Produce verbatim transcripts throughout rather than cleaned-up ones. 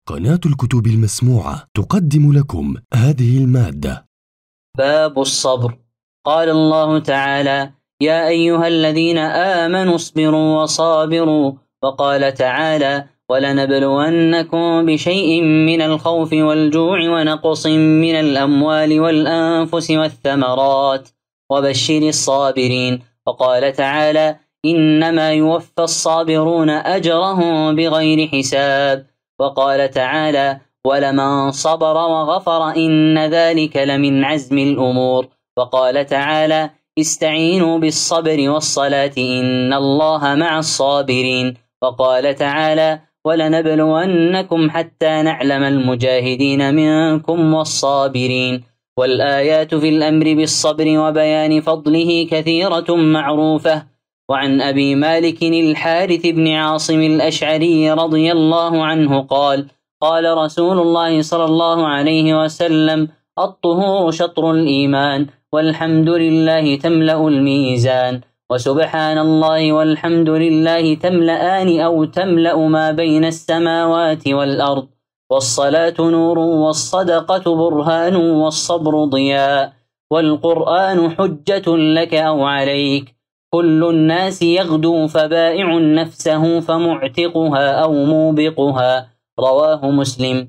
قناة الكتب المسموعة تقدم لكم هذه المادة. باب الصبر. قال الله تعالى: يا أيها الذين آمنوا اصبروا وصابروا. وقال تعالى: ولنبلونكم بشيء من الخوف والجوع ونقص من الأموال والأنفس والثمرات وبشر الصابرين. وقال تعالى: إنما يوفى الصابرون أجرهم بغير حساب. وقال تعالى: ولمن صبر وغفر إن ذلك لمن عزم الأمور. وقال تعالى: استعينوا بالصبر والصلاة إن الله مع الصابرين. وقال تعالى: ولنبلونكم حتى نعلم المجاهدين منكم والصابرين. والآيات في الأمر بالصبر وبيان فضله كثيرة معروفة. وعن أبي مالك الحارث بن عاصم الأشعري رضي الله عنه قال: قال رسول الله صلى الله عليه وسلم: الطهور شطر الإيمان، والحمد لله تملأ الميزان، وسبحان الله والحمد لله تملأان أو تملأ ما بين السماوات والأرض، والصلاة نور، والصدقة برهان، والصبر ضياء، والقرآن حجة لك أو عليك. كل الناس يغدو فبائع نفسه فمعتقها أو موبقها. رواه مسلم.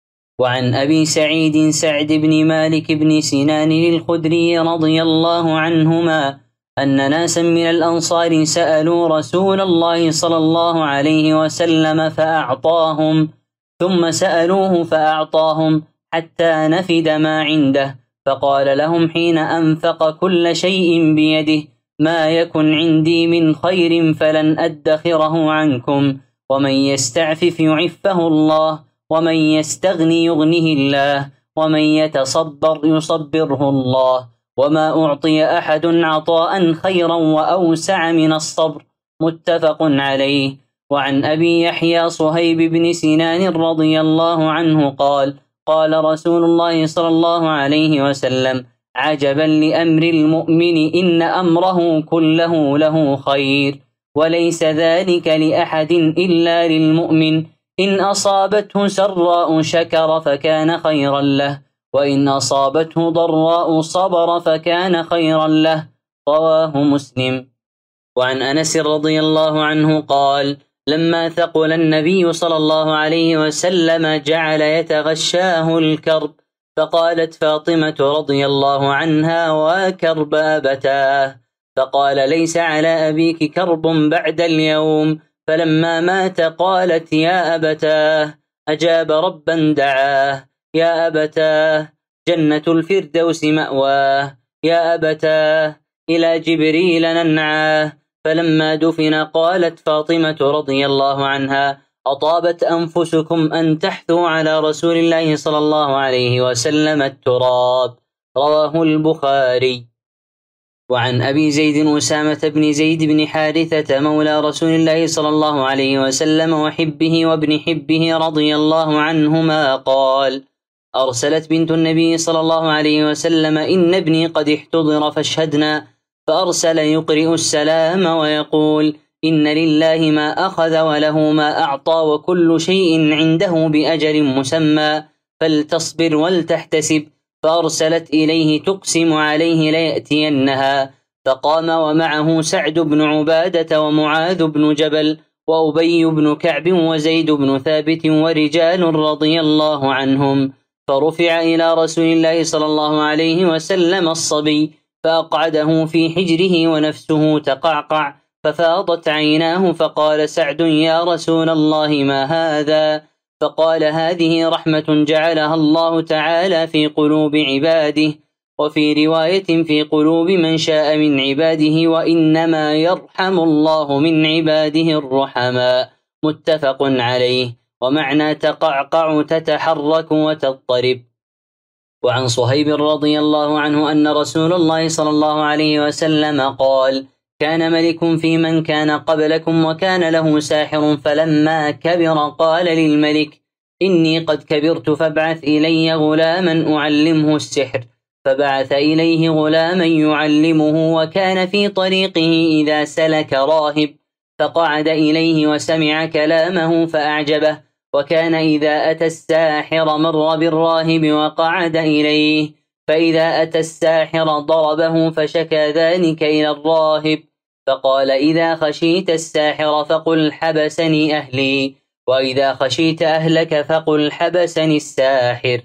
وعن أبي سعيد سعد بن مالك بن سنان الخدري رضي الله عنهما أن ناسا من الأنصار سألوا رسول الله صلى الله عليه وسلم فأعطاهم، ثم سألوه فأعطاهم حتى نفد ما عنده، فقال لهم حين أنفق كل شيء بيده: ما يكن عندي من خير فلن أدخره عنكم، ومن يستعفف يعفه الله، ومن يستغني يغنه الله، ومن يتصبر يصبره الله، وما أعطي أحد عطاء خيرا وأوسع من الصبر. متفق عليه. وعن أبي يحيى صهيب بن سنان رضي الله عنه قال: قال رسول الله صلى الله عليه وسلم: عجبا لأمر المؤمن إن أمره كله له خير، وليس ذلك لأحد إلا للمؤمن، إن أصابته سراء شكر فكان خيرا له، وإن أصابته ضراء صبر فكان خيرا له. رواه مسلم. وعن أنس رضي الله عنه قال: لما ثقل النبي صلى الله عليه وسلم جعل يتغشاه الكرب، فقالت فاطمة رضي الله عنها: وكرب أبتاه، فقال: ليس على أبيك كرب بعد اليوم. فلما مات قالت: يا أبتاه، أجاب ربا دعاه، يا أبتاه، جنة الفردوس مأواه، يا أبتاه، إلى جبريل ننعاه. فلما دفن قالت فاطمة رضي الله عنها: أطابت أنفسكم أن تحثوا على رسول الله صلى الله عليه وسلم التراب. رواه البخاري. وعن أبي زيد أسامة بن زيد بن حارثة مولى رسول الله صلى الله عليه وسلم وحبه وابن حبه رضي الله عنهما قال: أرسلت بنت النبي صلى الله عليه وسلم: إن ابني قد احتضر فاشهدنا. فأرسل يقرئ السلام ويقول: إن لله ما أخذ وله ما أعطى وكل شيء عنده بأجل مسمى، فلتصبر ولتحتسب. فأرسلت إليه تقسم عليه ليأتينها، فقام ومعه سعد بن عبادة ومعاذ بن جبل وأبي بن كعب وزيد بن ثابت ورجال رضي الله عنهم، فرفع إلى رسول الله صلى الله عليه وسلم الصبي، فأقعده في حجره ونفسه تقعقع، ففاضت عيناه، فقال سعد: يا رسول الله ما هذا؟ فقال: هذه رحمة جعلها الله تعالى في قلوب عباده، وفي رواية في قلوب من شاء من عباده، وإنما يرحم الله من عباده الرحماء. متفق عليه. ومعنى تقعقع تتحرك وتضطرب. وعن صهيب رضي الله عنه أن رسول الله صلى الله عليه وسلم قال: كان ملك في من كان قبلكم وكان له ساحر، فلما كبر قال للملك: إني قد كبرت فابعث إلي غلاما أعلمه السحر. فبعث إليه غلاما يعلمه، وكان في طريقه إذا سلك راهب، فقعد إليه وسمع كلامه فأعجبه، وكان إذا أتى الساحر مر بالراهب وقعد إليه، فإذا أتى الساحر ضربه فشكى ذلك إلى الراهب، فقال: إذا خشيت الساحر فقل حبسني أهلي، وإذا خشيت أهلك فقل حبسني الساحر.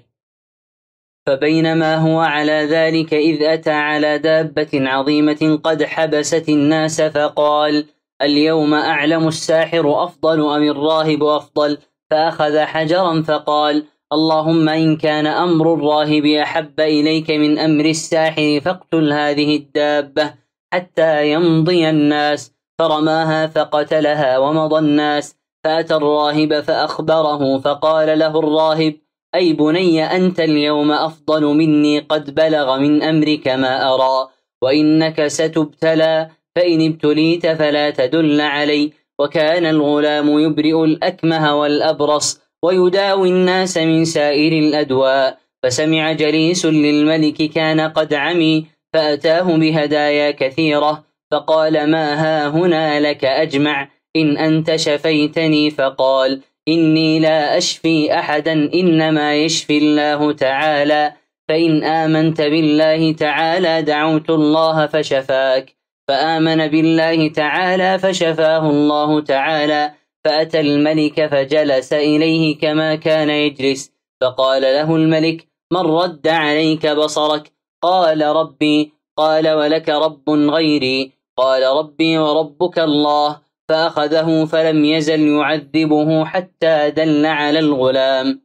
فبينما هو على ذلك إذ أتى على دابة عظيمة قد حبست الناس، فقال: اليوم أعلم الساحر أفضل أم الراهب أفضل؟ فأخذ حجرا فقال: اللهم إن كان أمر الراهب أحب إليك من أمر الساحر فاقتل هذه الدابة حتى يمضي الناس، فرماها فقتلها ومضى الناس. فأتى الراهب فأخبره، فقال له الراهب: أي بني، أنت اليوم أفضل مني، قد بلغ من أمرك ما أرى، وإنك ستبتلى، فإن ابتليت فلا تدل علي. وكان الغلام يبرئ الأكمه والأبرص ويداوي الناس من سائر الأدواء. فسمع جليس للملك كان قد عمي، فأتاه بهدايا كثيرة، فقال: ما ها هنا لك أجمع إن أنت شفيتني؟ فقال: إني لا أشفي أحدا، إنما يشفي الله تعالى، فإن آمنت بالله تعالى دعوت الله فشفاك. فآمن بالله تعالى فشفاه الله تعالى. فأتى الملك فجلس إليه كما كان يجلس، فقال له الملك: من رد عليك بصرك؟ قال: ربي. قال: ولك رب غيري؟ قال: ربي وربك الله. فأخذه فلم يزل يعذبه حتى دل على الغلام.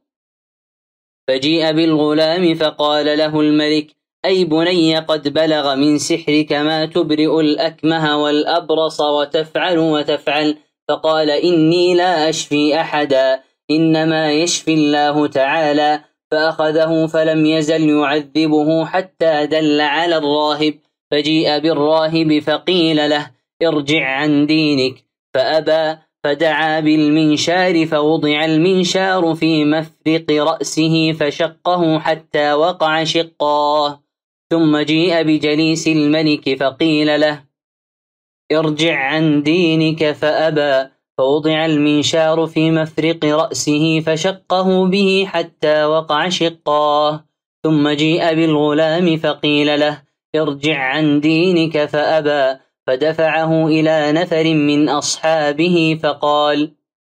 فجيء بالغلام فقال له الملك: أي بني، قد بلغ من سحرك ما تبرئ الأكمه والأبرص وتفعل وتفعل. فقال: إني لا أشفي أحدا، إنما يشفي الله تعالى. فأخذه فلم يزل يعذبه حتى دل على الراهب. فجيء بالراهب فقيل له: ارجع عن دينك، فأبى. فدعا بالمنشار فوضع المنشار في مفرق رأسه فشقه حتى وقع شقاه. ثم جيء بجليس الملك فقيل له: ارجع عن دينك، فأبى. فوضع المنشار في مفرق رأسه فشقه به حتى وقع شقاه. ثم جيء بالغلام فقيل له: ارجع عن دينك، فأبى. فدفعه إلى نفر من أصحابه فقال: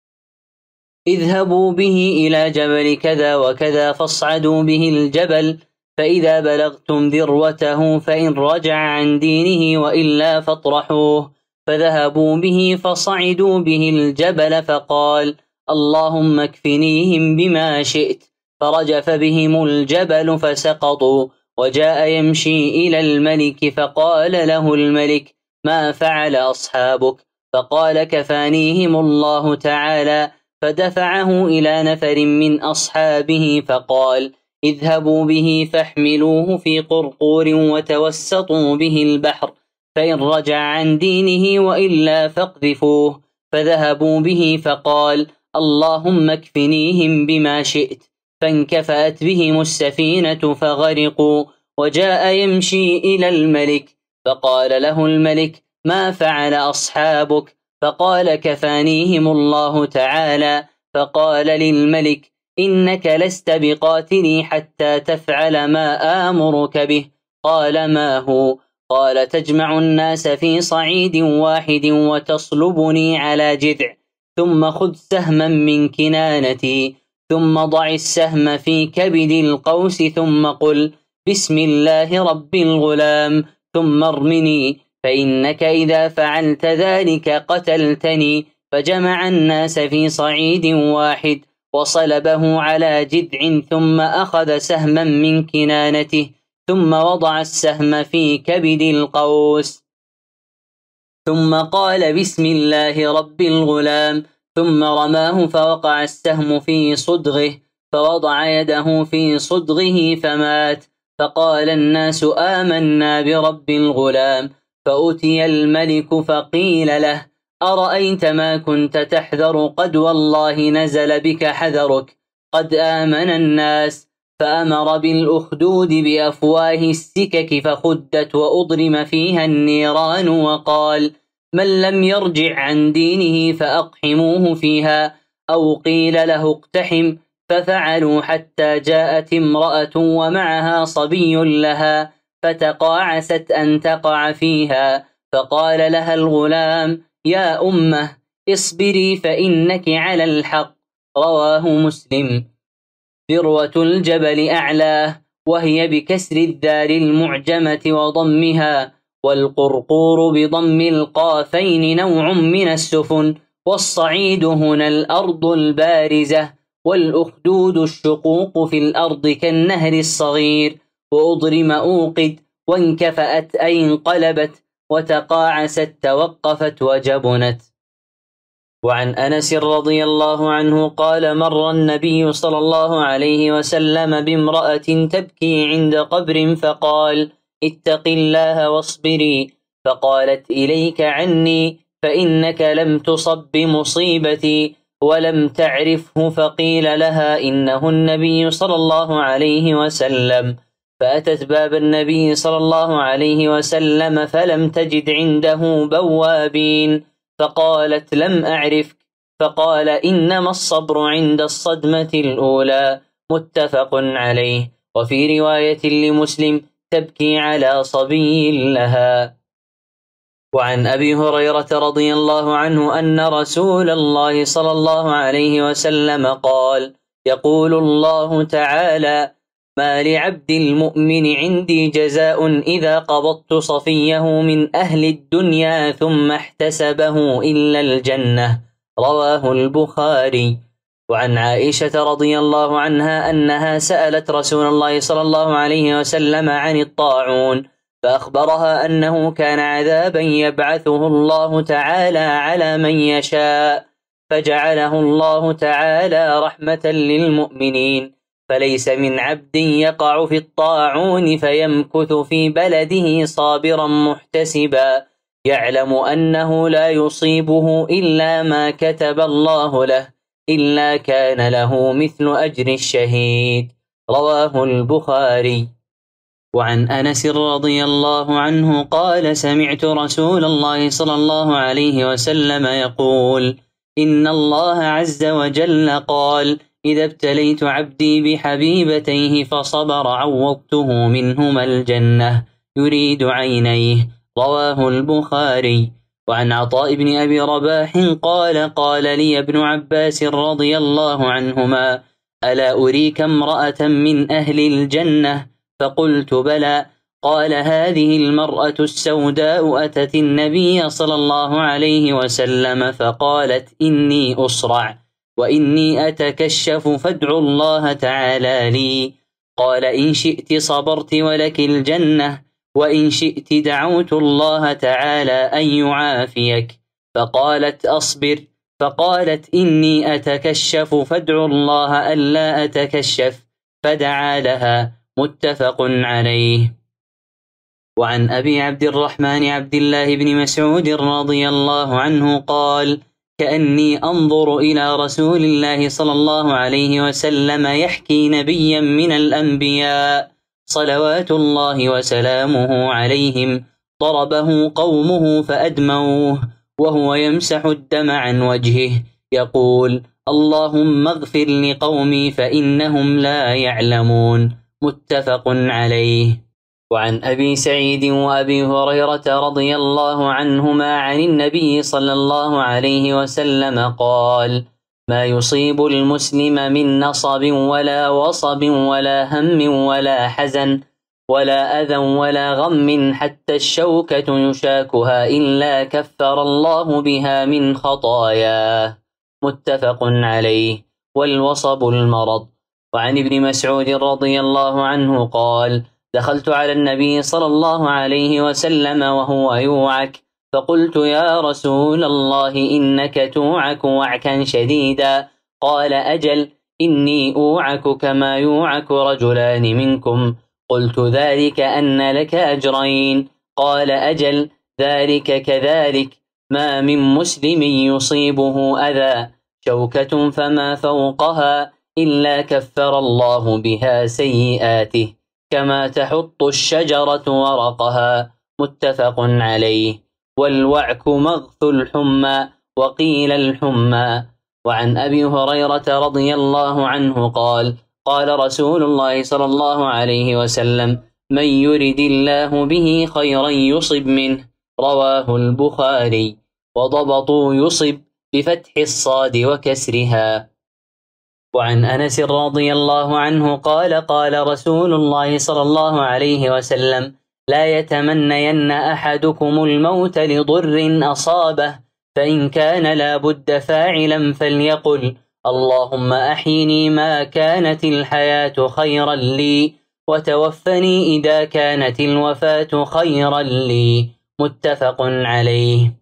اذهبوا به إلى جبل كذا وكذا فاصعدوا به الجبل، فإذا بلغتم ذروته فإن رجع عن دينه وإلا فاطرحوه. فذهبوا به فصعدوا به الجبل، فقال: اللهم اكفنيهم بما شئت. فرجف بهم الجبل فسقطوا. وجاء يمشي إلى الملك، فقال له الملك: ما فعل أصحابك؟ فقال: كفانيهم الله تعالى. فدفعه إلى نفر من أصحابه فقال: اذهبوا به فاحملوه في قرقور وتوسطوا به البحر، فإن رجع عن دينه وإلا فاقذفوه. فذهبوا به فقال: اللهم اكفنيهم بما شئت. فانكفأت بهم السفينة فغرقوا. وجاء يمشي إلى الملك، فقال له الملك: ما فعل أصحابك؟ فقال: كفانيهم الله تعالى. فقال للملك: إنك لست بقاتلي حتى تفعل ما آمرك به. قال: ما هو؟ قال: تجمع الناس في صعيد واحد وتصلبني على جذع، ثم خذ سهما من كنانتي، ثم ضع السهم في كبد القوس، ثم قل: بسم الله رب الغلام، ثم ارمني، فإنك إذا فعلت ذلك قتلتني. فجمع الناس في صعيد واحد وصلبه على جذع، ثم أخذ سهما من كنانته، ثم وضع السهم في كبد القوس، ثم قال: بسم الله رب الغلام، ثم رماه فوقع السهم في صدغه، فوضع يده في صدغه فمات. فقال الناس: آمنا برب الغلام. فأتي الملك فقيل له: أرأيت ما كنت تحذر؟ قد والله نزل بك حذرك، قد آمن الناس. فأمر بالأخدود بأفواه السكك فخدت وأضرم فيها النيران، وقال: من لم يرجع عن دينه فأقحموه فيها. أو قيل له اقتحم، ففعلوا حتى جاءت امرأة ومعها صبي لها، فتقاعست أن تقع فيها، فقال لها الغلام: يا أمه اصبري فإنك على الحق. رواه مسلم. ذروة الجبل أعلاه، وهي بكسر الدال المعجمة وضمها، والقرقور بضم القافين نوع من السفن، والصعيد هنا الأرض البارزة، والأخدود الشقوق في الأرض كالنهر الصغير، وأضرم أوقد، وانكفأت أي انقلبت، وتقاعست توقفت وجبنت. وعن أنس رضي الله عنه قال: مر النبي صلى الله عليه وسلم بامرأة تبكي عند قبر، فقال: اتق الله واصبري، فقالت: إليك عني، فإنك لم تصب بمصيبتي ولم تعرفه. فقيل لها: إنه النبي صلى الله عليه وسلم. فأتت باب النبي صلى الله عليه وسلم فلم تجد عنده بوابين، فقالت: لم أعرفك. فقال: إنما الصبر عند الصدمة الأولى. متفق عليه. وفي رواية لمسلم: تبكي على صبي لها. وعن أبي هريرة رضي الله عنه أن رسول الله صلى الله عليه وسلم قال: يقول الله تعالى: ما لعبد المؤمن عندي جزاء إذا قبضت صفيه من أهل الدنيا ثم احتسبه إلا الجنة. رواه البخاري. وعن عائشة رضي الله عنها أنها سألت رسول الله صلى الله عليه وسلم عن الطاعون، فأخبرها أنه كان عذابا يبعثه الله تعالى على من يشاء، فجعله الله تعالى رحمة للمؤمنين، فليس من عبد يقع في الطاعون فيمكث في بلده صابرا محتسبا يعلم أنه لا يصيبه إلا ما كتب الله له، إلا كان له مثل أجر الشهيد. رواه البخاري. وعن أنس رضي الله عنه قال: سمعت رسول الله صلى الله عليه وسلم يقول: إن الله عز وجل قال: إذا ابتليت عبدي بحبيبتيه فصبر عوضته منهما الجنة يريد عينيه. رواه البخاري. وعن عطاء بن أبي رباح قال: قال لي ابن عباس رضي الله عنهما: ألا أريك امرأة من أهل الجنة؟ فقلت: بلى. قال: هذه المرأة السوداء أتت النبي صلى الله عليه وسلم فقالت: إني أصرع وإني أتكشف فادعوا الله تعالى لي. قال: إن شئت صبرت ولك الجنة، وإن شئت دعوت الله تعالى أن يعافيك. فقالت: أصبر. فقالت: إني أتكشف فادعوا الله ألا أتكشف، فدعا لها. متفق عليه. وعن أبي عبد الرحمن عبد الله بن مسعود رضي الله عنه قال: كأني أنظر إلى رسول الله صلى الله عليه وسلم يحكي نبيا من الأنبياء صلوات الله وسلامه عليهم ضربه قومه فأدموه وهو يمسح الدم عن وجهه يقول: اللهم اغفر لقومي فإنهم لا يعلمون. متفق عليه. وعن أبي سعيد وأبي هريرة رضي الله عنهما عن النبي صلى الله عليه وسلم قال: ما يصيب المسلم من نصب ولا وصب ولا هم ولا حزن ولا أذى ولا غم حتى الشوكة يشاكها إلا كفر الله بها من خطاياه. متفق عليه. والوصب المرض. وعن ابن مسعود رضي الله عنه قال: دخلت على النبي صلى الله عليه وسلم وهو يوعك، فقلت: يا رسول الله إنك توعك وعكا شديدا. قال: أجل، إني أوعك كما يوعك رجلان منكم. قلت: ذلك أن لك أجرين. قال: أجل، ذلك كذلك، ما من مسلم يصيبه أذى شوكة فما فوقها إلا كفر الله بها سيئاته كما تحط الشجرة ورقها. متفق عليه. والوعك مغث الحمى، وقيل الحمى. وعن أبي هريرة رضي الله عنه قال قال رسول الله صلى الله عليه وسلم من يرد الله به خيرا يصب منه. رواه البخاري. وضبطوا يصب بفتح الصاد وكسرها. وعن أنس رضي الله عنه قال قال رسول الله صلى الله عليه وسلم لا يتمنين أحدكم الموت لضر أصابه، فإن كان لا بد فاعلا فليقل اللهم أحيني ما كانت الحياة خيرا لي، وتوفني إذا كانت الوفاة خيرا لي. متفق عليه.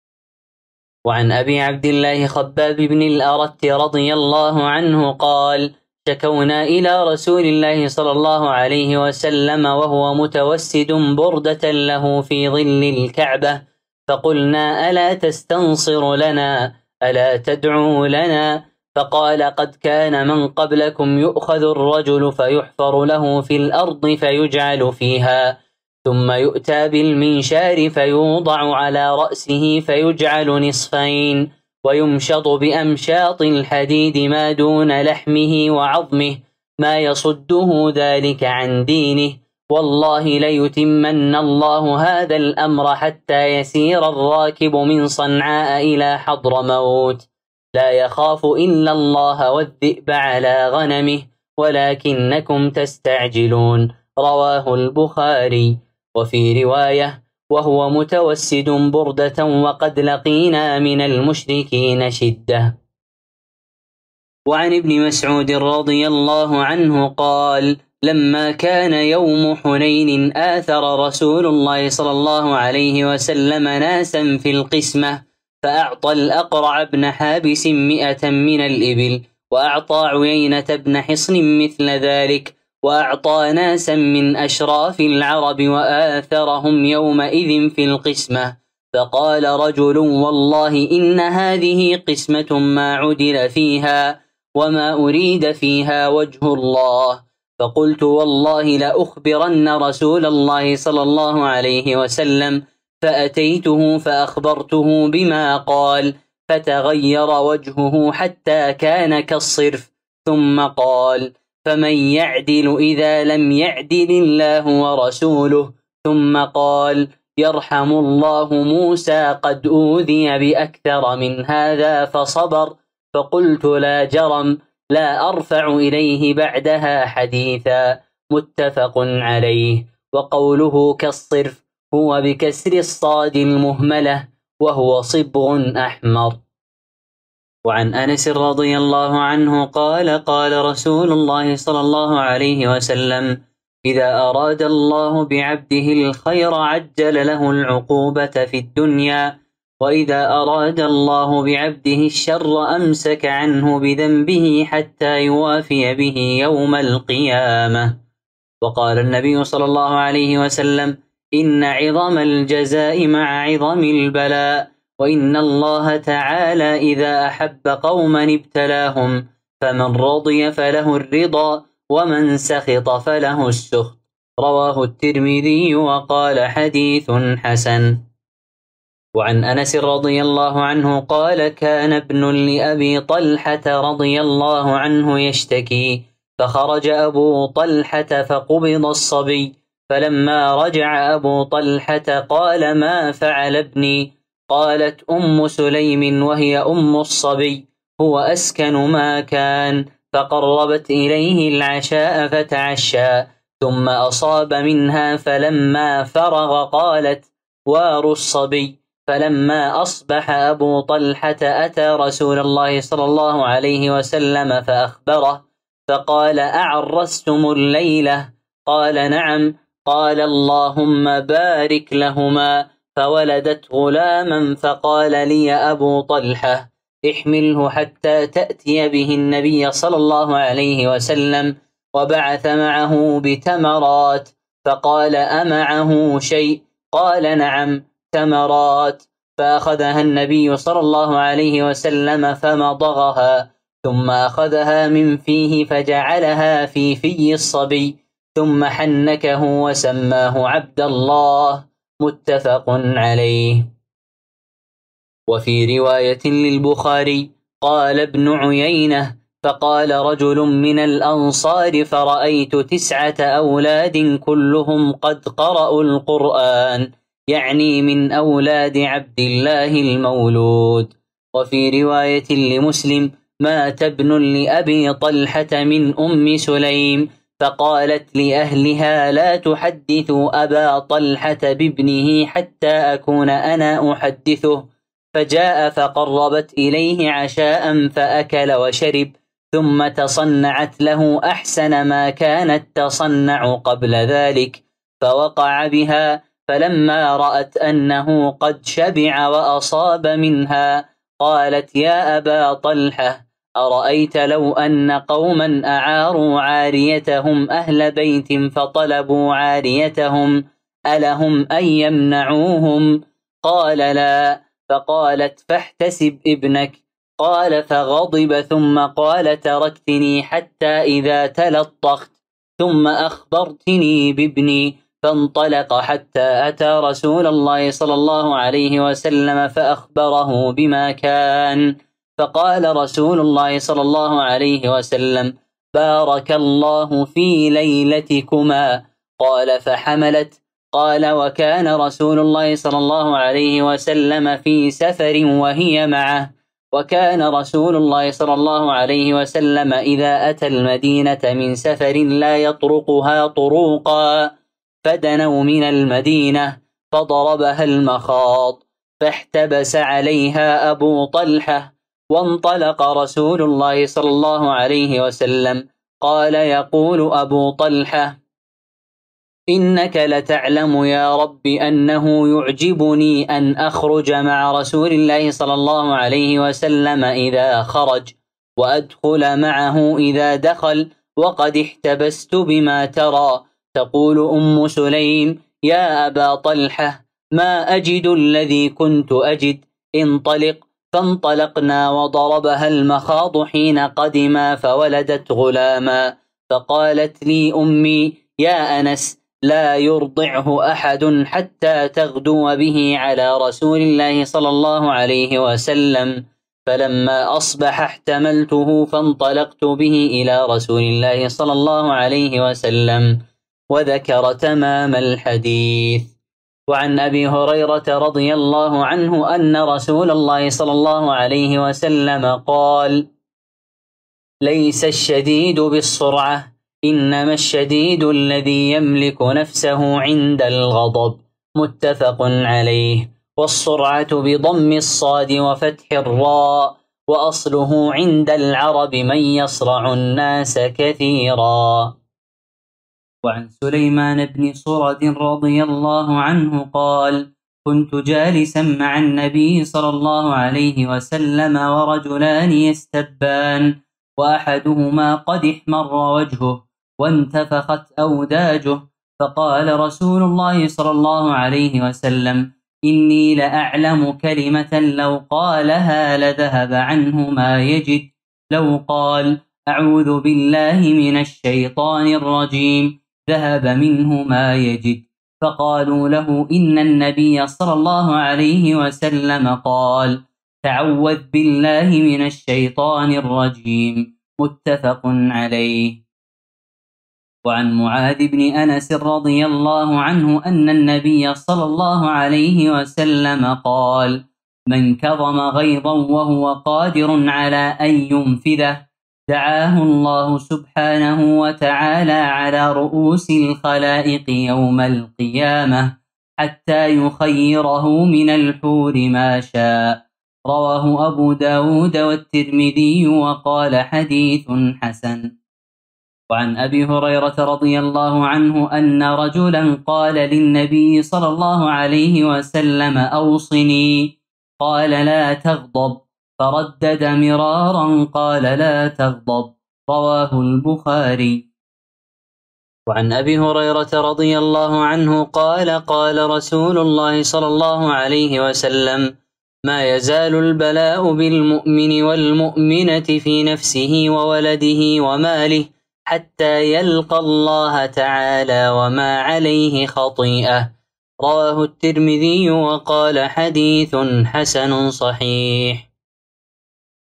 وعن أبي عبد الله خباب بن الأرت رضي الله عنه قال شكونا إلى رسول الله صلى الله عليه وسلم وهو متوسد بردة له في ظل الكعبة، فقلنا ألا تستنصر لنا، ألا تدعو لنا؟ فقال قد كان من قبلكم يؤخذ الرجل فيحفر له في الأرض فيجعل فيها، ثم يؤتى بالمنشار فيوضع على رأسه فيجعل نصفين، ويمشط بأمشاط الحديد ما دون لحمه وعظمه، ما يصده ذلك عن دينه. والله ليتمن الله هذا الأمر حتى يسير الراكب من صنعاء إلى حضرموت، لا يخاف إلا الله والذئب على غنمه، ولكنكم تستعجلون. رواه البخاري. وفي رواية وهو متوسد بردة وقد لقينا من المشركين شدة. وعن ابن مسعود رضي الله عنه قال لما كان يوم حنين آثر رسول الله صلى الله عليه وسلم ناسا في القسمة، فأعطى الأقرع بن حابس مئة من الإبل، وأعطى عيينة بن حصن مثل ذلك، وأعطى ناسا من أشراف العرب وآثرهم يومئذ في القسمة. فقال رجل والله إن هذه قسمة ما عدل فيها وما أريد فيها وجه الله. فقلت والله لأخبرن رسول الله صلى الله عليه وسلم، فأتيته فأخبرته بما قال، فتغير وجهه حتى كان كالصرف، ثم قال فمن يعدل إذا لم يعدل الله ورسوله؟ ثم قال يرحم الله موسى قد أوذي بأكثر من هذا فصبر. فقلت لا جرم لا أرفع إليه بعدها حديثا. متفق عليه. وقوله كالصرف هو بكسر الصاد المهملة، وهو صبغ أحمر. وعن أنس رضي الله عنه قال قال رسول الله صلى الله عليه وسلم إذا أراد الله بعبده الخير عجل له العقوبة في الدنيا، وإذا أراد الله بعبده الشر أمسك عنه بذنبه حتى يوافي به يوم القيامة. وقال النبي صلى الله عليه وسلم إن عظم الجزاء مع عظم البلاء، وإن الله تعالى إذا أحب قوما ابتلاهم، فمن رضي فله الرضا ومن سخط فله السخط. رواه الترمذي وقال حديث حسن. وعن أنس رضي الله عنه قال كان ابن لأبي طلحة رضي الله عنه يشتكي، فخرج أبو طلحة فقبض الصبي، فلما رجع أبو طلحة قال ما فعل ابني؟ قالت أم سليم وهي أم الصبي هو أسكن ما كان، فقربت إليه العشاء فتعشى، ثم أصاب منها، فلما فرغ قالت وار الصبي. فلما أصبح أبو طلحة أتى رسول الله صلى الله عليه وسلم فأخبره، فقال أعرستم الليلة؟ قال نعم. قال اللهم بارك لهما. فولدت غلاما، فقال لي أبو طلحة احمله حتى تأتي به النبي صلى الله عليه وسلم، وبعث معه بتمرات، فقال أمعه شيء؟ قال نعم تمرات. فأخذها النبي صلى الله عليه وسلم فمضغها، ثم أخذها من فيه فجعلها في في الصبي، ثم حنكه وسماه عبد الله. متفق عليه. وفي رواية للبخاري قال ابن عيينة: فقال رجل من الأنصار: فرأيت تسعة أولاد كلهم قد قرأوا القرآن، يعني من أولاد عبد الله المولود. وفي رواية لمسلم: مات ابن لأبي طلحة من أم سليم، فقالت لأهلها: لا تحدثوا أبا طلحة بابنه حتى أكون أنا أحدثه. فجاء فقربت إليه عشاء فأكل وشرب، ثم تصنعت له أحسن ما كانت تصنع قبل ذلك، فوقع بها. فلما رأت أنه قد شبع وأصاب منها قالت: يا أبا طلحة، أرأيت لو أن قوما أعاروا عاريتهم أهل بيت فطلبوا عاريتهم ألهم أن يمنعوهم؟ قال: لا. فقالت: فاحتسب ابنك. قال: فغضب ثم قال: تركتني حتى إذا تلطخت ثم أخبرتني بابني. فانطلق حتى أتى رسول الله صلى الله عليه وسلم فأخبره بما كان. فقال رسول الله صلى الله عليه وسلم: بارك الله في ليلتكما. قال: فحملت. قال: وكان رسول الله صلى الله عليه وسلم في سفر وهي معه، وكان رسول الله صلى الله عليه وسلم إذا أتى المدينة من سفر لا يطرقها طروقا، فدنوا من المدينة فضربها المخاض، فاحتبس عليها أبو طلحة. وانطلق رسول الله صلى الله عليه وسلم. قال يقول أبو طلحة: إنك لتعلم يا رب أنه يعجبني أن أخرج مع رسول الله صلى الله عليه وسلم إذا خرج، وأدخل معه إذا دخل، وقد احتبست بما ترى. تقول أم سليم: يا أبا طلحة، ما أجد الذي كنت أجد، انطلق. فانطلقنا وضربها المخاض حين قدما فولدت غلاما. فقالت لي أمي: يا أنس، لا يرضعه أحد حتى تغدو به على رسول الله صلى الله عليه وسلم. فلما أصبح احتملته فانطلقت به إلى رسول الله صلى الله عليه وسلم. وذكر تمام الحديث. وعن أبي هريرة رضي الله عنه أن رسول الله صلى الله عليه وسلم قال: ليس الشديد بالسرعة، إنما الشديد الذي يملك نفسه عند الغضب. متفق عليه. والسرعة بضم الصاد وفتح الراء، وأصله عند العرب من يصرع الناس كثيرا. وعن سليمان بن صرد رضي الله عنه قال: كنت جالسا مع النبي صلى الله عليه وسلم ورجلان يستبان، وأحدهما قد احمر وجهه وانتفخت أوداجه، فقال رسول الله صلى الله عليه وسلم: إني لأعلم كلمة لو قالها لذهب عنه ما يجد، لو قال: أعوذ بالله من الشيطان الرجيم، ذهب منه ما يجد. فقالوا له: إن النبي صلى الله عليه وسلم قال: تعوذ بالله من الشيطان الرجيم. متفق عليه. وعن معاذ بن أنس رضي الله عنه أن النبي صلى الله عليه وسلم قال: من كظم غيظا وهو قادر على أن ينفذه دعاه الله سبحانه وتعالى على رؤوس الخلائق يوم القيامة حتى يخيره من الحور ما شاء. رواه أبو داود والترمذي وقال: حديث حسن. وعن أبي هريرة رضي الله عنه أن رجلا قال للنبي صلى الله عليه وسلم: أوصني. قال: لا تغضب. فردد مرارا قال: لا تغضب. رواه البخاري. وعن أبي هريرة رضي الله عنه قال: قال رسول الله صلى الله عليه وسلم: ما يزال البلاء بالمؤمن والمؤمنة في نفسه وولده وماله حتى يلقى الله تعالى وما عليه خطيئة. رواه الترمذي وقال: حديث حسن صحيح.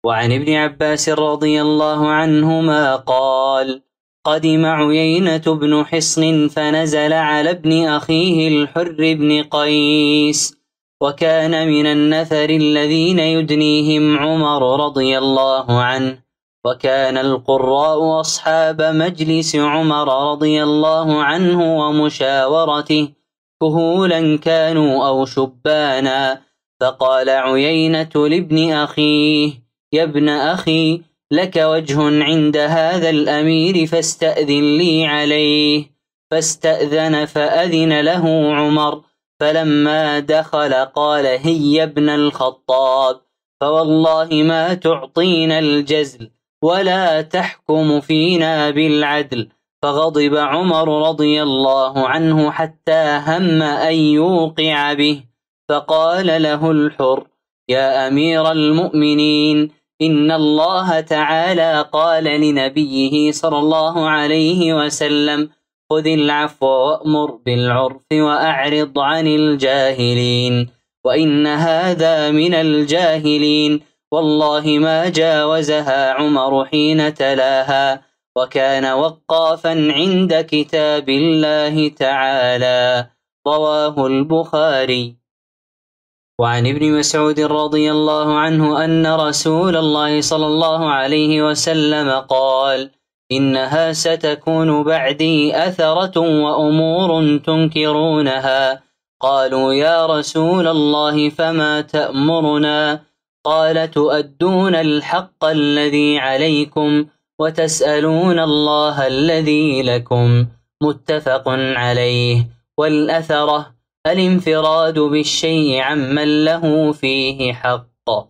وعن ابن عباس رضي الله عنهما قال: قدم عيينة بن حصن فنزل على ابن أخيه الحر بن قيس، وكان من النفر الذين يدنيهم عمر رضي الله عنه، وكان القراء أصحاب مجلس عمر رضي الله عنه ومشاورته، كهولا كانوا أو شبانا. فقال عيينة لابن أخيه: يا ابن أخي، لك وجه عند هذا الأمير فاستأذن لي عليه. فاستأذن فأذن له عمر، فلما دخل قال: هيا ابن الخطاب، فوالله ما تعطينا الجزل ولا تحكم فينا بالعدل. فغضب عمر رضي الله عنه حتى هم أن يوقع به، فقال له الحر: يا أمير المؤمنين، إن الله تعالى قال لنبيه صلى الله عليه وسلم: خذ العفو وأمر بالعرف وأعرض عن الجاهلين، وإن هذا من الجاهلين. والله ما جاوزها عمر حين تلاها، وكان وقافا عند كتاب الله تعالى. رواه البخاري. وعن ابن مسعود رضي الله عنه أن رسول الله صلى الله عليه وسلم قال: إنها ستكون بعدي أثرة وأمور تنكرونها. قالوا: يا رسول الله فما تأمرنا؟ قال: تؤدون الحق الذي عليكم وتسألون الله الذي لكم. متفق عليه. والأثرة الانفراد بالشيء عمن له فيه حق.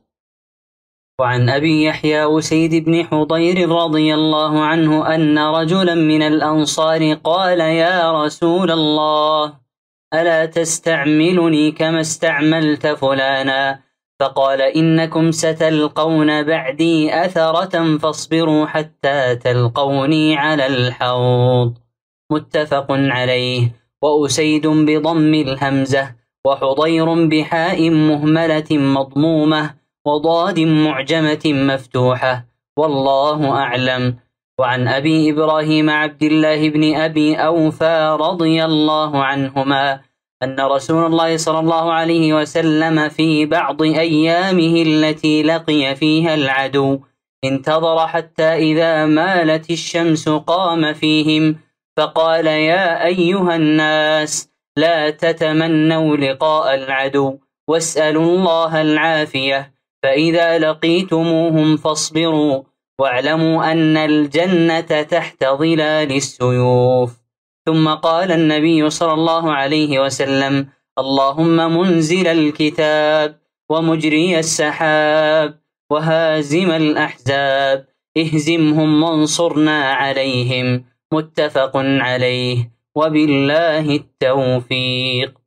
وعن أبي يحيى أسيد بن حضير رضي الله عنه أن رجلا من الأنصار قال: يا رسول الله، ألا تستعملني كما استعملت فلانا؟ فقال: إنكم ستلقون بعدي أثرة، فاصبروا حتى تلقوني على الحوض. متفق عليه. وأسيد بضم الهمزة، وحضير بحاء مهملة مضمومة، وضاد معجمة مفتوحة. والله أعلم. وعن أبي إبراهيم عبد الله بن أبي أوفى رضي الله عنهما أن رسول الله صلى الله عليه وسلم في بعض أيامه التي لقي فيها العدو انتظر حتى إذا مالت الشمس قام فيهم، فقال: يا أيها الناس، لا تتمنوا لقاء العدو، واسألوا الله العافية، فإذا لقيتموهم فاصبروا، واعلموا أن الجنة تحت ظلال السيوف. ثم قال النبي صلى الله عليه وسلم: اللهم منزل الكتاب، ومجري السحاب، وهازم الأحزاب، اهزمهم وانصرنا عليهم. متفق عليه. وبالله التوفيق.